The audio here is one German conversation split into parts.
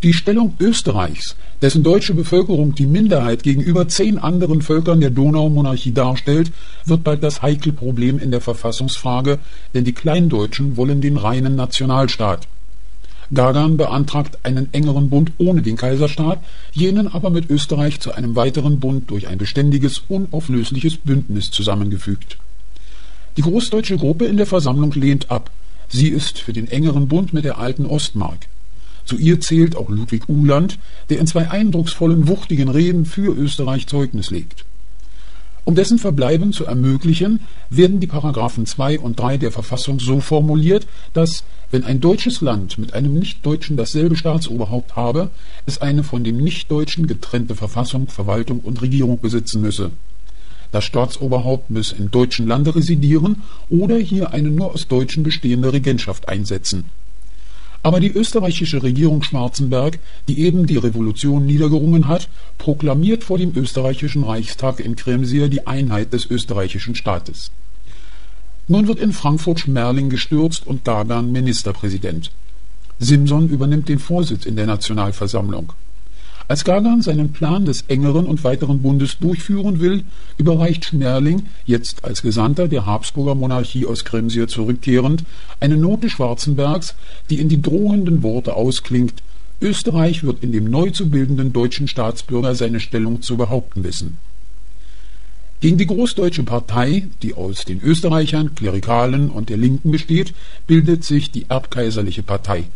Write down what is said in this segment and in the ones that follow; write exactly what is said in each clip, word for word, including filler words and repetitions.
Die Stellung Österreichs, dessen deutsche Bevölkerung die Minderheit gegenüber zehn anderen Völkern der Donaumonarchie darstellt, wird bald das heikle Problem in der Verfassungsfrage, denn die Kleindeutschen wollen den reinen Nationalstaat. Gagan beantragt einen engeren Bund ohne den Kaiserstaat, jenen aber mit Österreich zu einem weiteren Bund durch ein beständiges, unauflösliches Bündnis zusammengefügt. Die großdeutsche Gruppe in der Versammlung lehnt ab. Sie ist für den engeren Bund mit der alten Ostmark. Zu ihr zählt auch Ludwig Uhland, der in zwei eindrucksvollen, wuchtigen Reden für Österreich Zeugnis legt. Um dessen Verbleiben zu ermöglichen, werden die Paragraphen zwei und drei der Verfassung so formuliert, dass, wenn ein deutsches Land mit einem Nichtdeutschen dasselbe Staatsoberhaupt habe, es eine von dem Nichtdeutschen getrennte Verfassung, Verwaltung und Regierung besitzen müsse. Das Staatsoberhaupt müsse im deutschen Lande residieren oder hier eine nur aus Deutschen bestehende Regentschaft einsetzen. Aber die österreichische Regierung Schwarzenberg, die eben die Revolution niedergerungen hat, proklamiert vor dem österreichischen Reichstag in Kremsier die Einheit des österreichischen Staates. Nun wird in Frankfurt Schmerling gestürzt und Gagan Ministerpräsident. Simson übernimmt den Vorsitz in der Nationalversammlung. Als Gagan seinen Plan des engeren und weiteren Bundes durchführen will, überreicht Schmerling, jetzt als Gesandter der Habsburger Monarchie aus Kremsier zurückkehrend, eine Note Schwarzenbergs, die in die drohenden Worte ausklingt: Österreich wird in dem neu zu bildenden deutschen Staatsbürger seine Stellung zu behaupten wissen. Gegen die Großdeutsche Partei, die aus den Österreichern, Klerikalen und der Linken besteht, bildet sich die Erbkaiserliche Partei.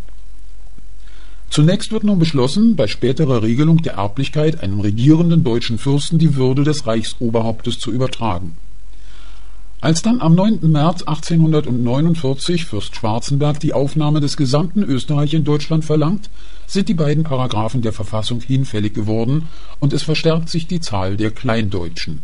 Zunächst wird nun beschlossen, bei späterer Regelung der Erblichkeit einem regierenden deutschen Fürsten die Würde des Reichsoberhauptes zu übertragen. Als dann am neunten März achtzehnhundertneunundvierzig Fürst Schwarzenberg die Aufnahme des gesamten Österreich in Deutschland verlangt, sind die beiden Paragraphen der Verfassung hinfällig geworden und es verstärkt sich die Zahl der Kleindeutschen.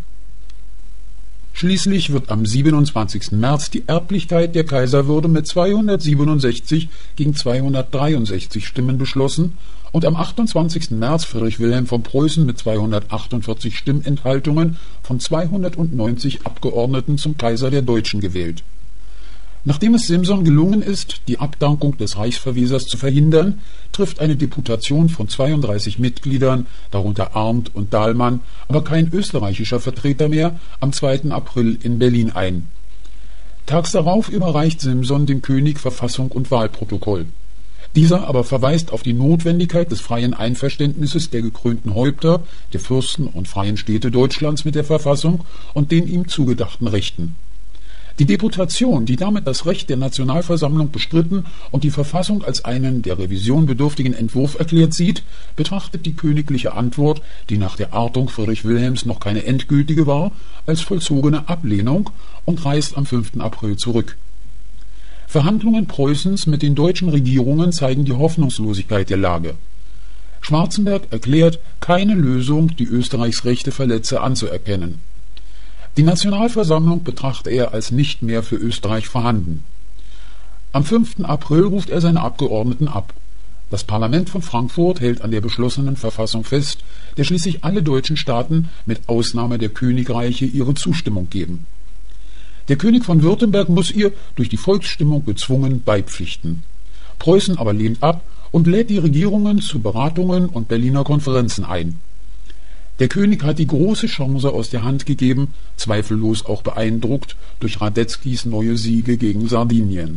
Schließlich wird am siebenundzwanzigsten März die Erblichkeit der Kaiserwürde mit zweihundertsiebenundsechzig gegen zweihundertdreiundsechzig Stimmen beschlossen und am achtundzwanzigsten März Friedrich Wilhelm von Preußen mit zweihundertachtundvierzig Stimmenthaltungen von zweihundertneunzig Abgeordneten zum Kaiser der Deutschen gewählt. Nachdem es Simson gelungen ist, die Abdankung des Reichsverwesers zu verhindern, trifft eine Deputation von zweiunddreißig Mitgliedern, darunter Arndt und Dahlmann, aber kein österreichischer Vertreter mehr, am zweiten April in Berlin ein. Tags darauf überreicht Simson dem König Verfassung und Wahlprotokoll. Dieser aber verweist auf die Notwendigkeit des freien Einverständnisses der gekrönten Häupter, der Fürsten und freien Städte Deutschlands mit der Verfassung und den ihm zugedachten Rechten. Die Deputation, die damit das Recht der Nationalversammlung bestritten und die Verfassung als einen der Revision bedürftigen Entwurf erklärt sieht, betrachtet die königliche Antwort, die nach der Artung Friedrich Wilhelms noch keine endgültige war, als vollzogene Ablehnung und reist am fünften April zurück. Verhandlungen Preußens mit den deutschen Regierungen zeigen die Hoffnungslosigkeit der Lage. Schwarzenberg erklärt, keine Lösung, die Österreichs Rechte verletze, anzuerkennen. Die Nationalversammlung betrachtet er als nicht mehr für Österreich vorhanden. Am fünften April ruft er seine Abgeordneten ab. Das Parlament von Frankfurt hält an der beschlossenen Verfassung fest, der schließlich alle deutschen Staaten mit Ausnahme der Königreiche ihre Zustimmung geben. Der König von Württemberg muss ihr durch die Volksstimmung gezwungen beipflichten. Preußen aber lehnt ab und lädt die Regierungen zu Beratungen und Berliner Konferenzen ein. Der König hat die große Chance aus der Hand gegeben, zweifellos auch beeindruckt durch Radetzkys neue Siege gegen Sardinien.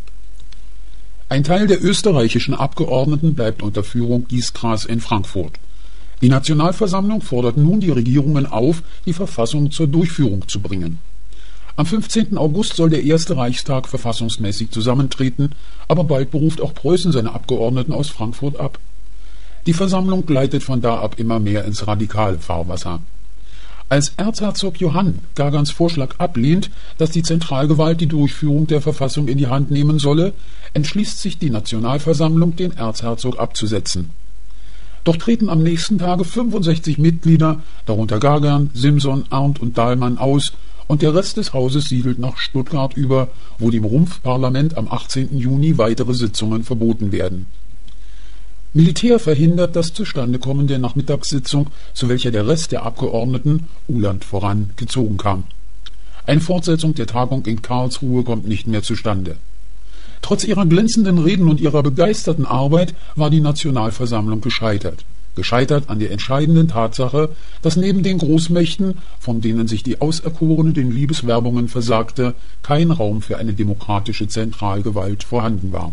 Ein Teil der österreichischen Abgeordneten bleibt unter Führung Giesgras in Frankfurt. Die Nationalversammlung fordert nun die Regierungen auf, die Verfassung zur Durchführung zu bringen. Am fünfzehnten August soll der erste Reichstag verfassungsmäßig zusammentreten, aber bald beruft auch Preußen seine Abgeordneten aus Frankfurt ab. Die Versammlung gleitet von da ab immer mehr ins radikale Fahrwasser. Als Erzherzog Johann Gagans Vorschlag ablehnt, dass die Zentralgewalt die Durchführung der Verfassung in die Hand nehmen solle, entschließt sich die Nationalversammlung, den Erzherzog abzusetzen. Doch treten am nächsten Tage fünfundsechzig Mitglieder, darunter Gagan, Simson, Arndt und Dahlmann, aus und der Rest des Hauses siedelt nach Stuttgart über, wo dem Rumpfparlament am achtzehnten Juni weitere Sitzungen verboten werden. Militär verhindert das Zustandekommen der Nachmittagssitzung, zu welcher der Rest der Abgeordneten, Uhland voran, gezogen kam. Eine Fortsetzung der Tagung in Karlsruhe kommt nicht mehr zustande. Trotz ihrer glänzenden Reden und ihrer begeisterten Arbeit war die Nationalversammlung gescheitert. Gescheitert an der entscheidenden Tatsache, dass neben den Großmächten, von denen sich die Auserkorene den Liebeswerbungen versagte, kein Raum für eine demokratische Zentralgewalt vorhanden war.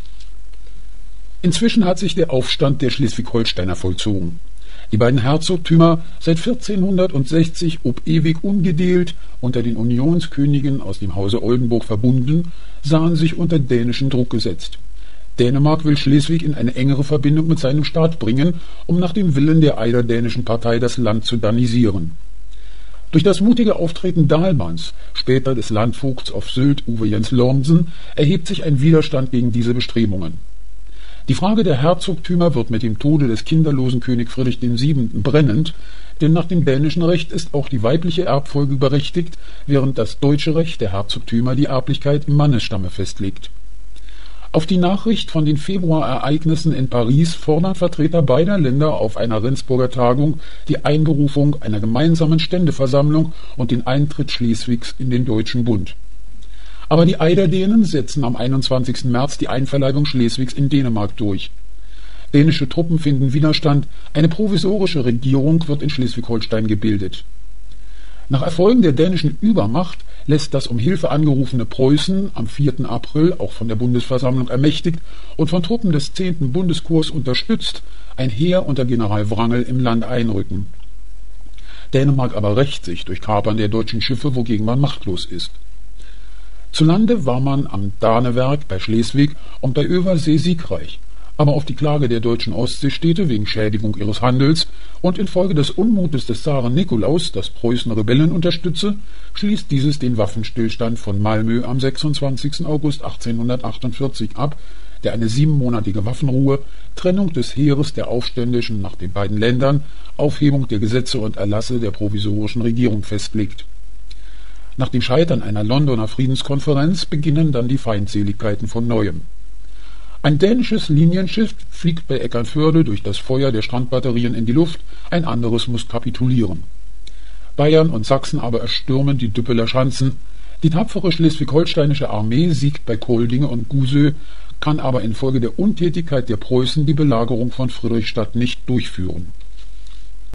Inzwischen hat sich der Aufstand der Schleswig-Holsteiner vollzogen. Die beiden Herzogtümer, seit vierzehnhundertsechzig ob ewig ungedeelt unter den Unionskönigen aus dem Hause Oldenburg verbunden, sahen sich unter dänischen Druck gesetzt. Dänemark will Schleswig in eine engere Verbindung mit seinem Staat bringen, um nach dem Willen der eiderdänischen Partei das Land zu danisieren. Durch das mutige Auftreten Dahlmanns, später des Landvogts auf Sylt Uwe Jens Lornsen, erhebt sich ein Widerstand gegen diese Bestrebungen. Die Frage der Herzogtümer wird mit dem Tode des kinderlosen König Friedrich der Siebente brennend, denn nach dem dänischen Recht ist auch die weibliche Erbfolge berechtigt, während das deutsche Recht der Herzogtümer die Erblichkeit im Mannesstamme festlegt. Auf die Nachricht von den Februarereignissen in Paris fordern Vertreter beider Länder auf einer Rendsburger Tagung die Einberufung einer gemeinsamen Ständeversammlung und den Eintritt Schleswigs in den Deutschen Bund. Aber die Eiderdänen setzen am einundzwanzigsten März die Einverleibung Schleswigs in Dänemark durch. Dänische Truppen finden Widerstand, eine provisorische Regierung wird in Schleswig-Holstein gebildet. Nach Erfolgen der dänischen Übermacht lässt das um Hilfe angerufene Preußen am vierten April, auch von der Bundesversammlung ermächtigt und von Truppen des zehnten Bundeskorps unterstützt, ein Heer unter General Wrangel im Land einrücken. Dänemark aber rächt sich durch Kapern der deutschen Schiffe, wogegen man machtlos ist. Zu Lande war man am Danewerk bei Schleswig und bei Översee siegreich, aber auf die Klage der deutschen Ostseestädte wegen Schädigung ihres Handels und infolge des Unmutes des Zaren Nikolaus, dass Preußen Rebellen unterstütze, schließt dieses den Waffenstillstand von Malmö am sechsundzwanzigsten August achtzehnhundertachtundvierzig ab, der eine siebenmonatige Waffenruhe, Trennung des Heeres der Aufständischen nach den beiden Ländern, Aufhebung der Gesetze und Erlasse der provisorischen Regierung festlegt. Nach dem Scheitern einer Londoner Friedenskonferenz beginnen dann die Feindseligkeiten von Neuem. Ein dänisches Linienschiff fliegt bei Eckernförde durch das Feuer der Strandbatterien in die Luft, ein anderes muss kapitulieren. Bayern und Sachsen aber erstürmen die Düppeler Schanzen. Die tapfere schleswig-holsteinische Armee siegt bei Koldinge und Gusö, kann aber infolge der Untätigkeit der Preußen die Belagerung von Friedrichstadt nicht durchführen.